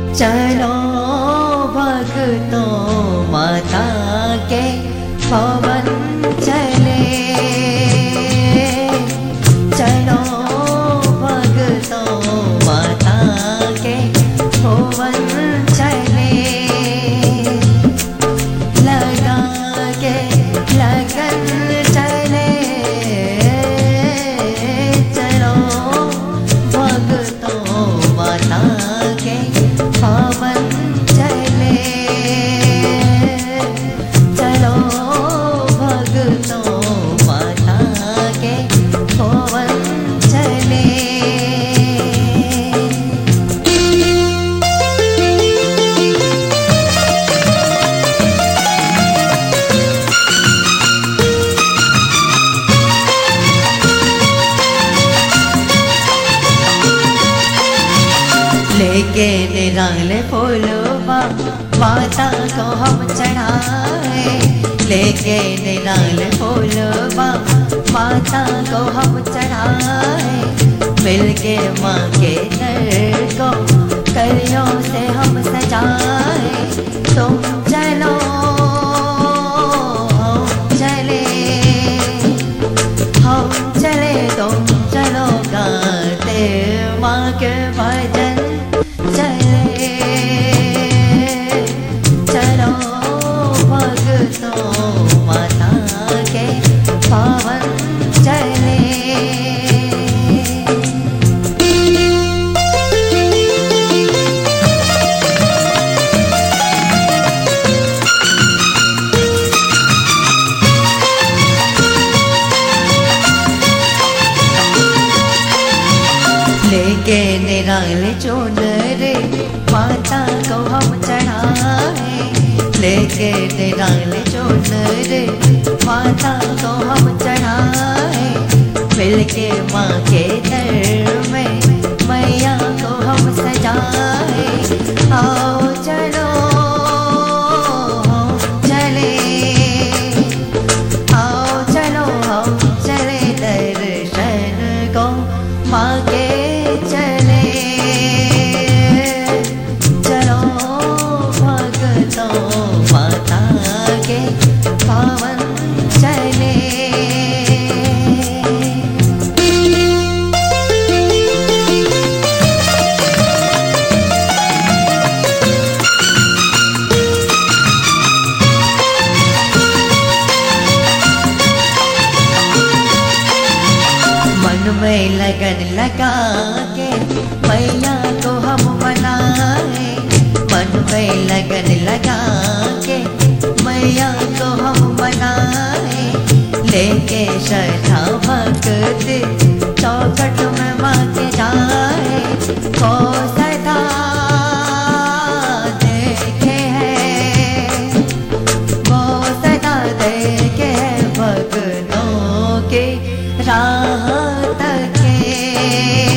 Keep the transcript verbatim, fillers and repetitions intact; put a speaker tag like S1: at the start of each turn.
S1: चलो भक्तों माता के भवन चले, चलो भक्तों माता के भवन चले, लगा के लगन चले, चलो भक्तों माता के भवन चले, चलो भक्तों माता के भवन चले। लेके निराले फूलवा माता को हम चढ़ाए, लेके निराले फूलवा माता को हम चढ़ाए, मिलके माँ के दर को कलियों से हम सजाए। तुम चलो हम चले, हम चले तुम चलो गाते माँ के भजन चले, चलो भक्तों माता के भवन चले। लेके निराले चुनरे माता को हम चढ़ाए, लेके निराले चुनरे माता को हम चढ़ाए, मिलके माँ के दर में मैया को हम सजाए। आओ चलो हम चले, आओ चलो हम चले दर्शन को माँ के चले, चलो भक्तों माता के भवन चले। मन में लगन लगा के मैया को हम मनाए, मन में लगन लगा के मैया को हम मनाए, लेके श्रद्धा भक्त चौखट में माँ के जाए। वो सदा देखे है, वो सदा देखे है भक्तों की राह तके।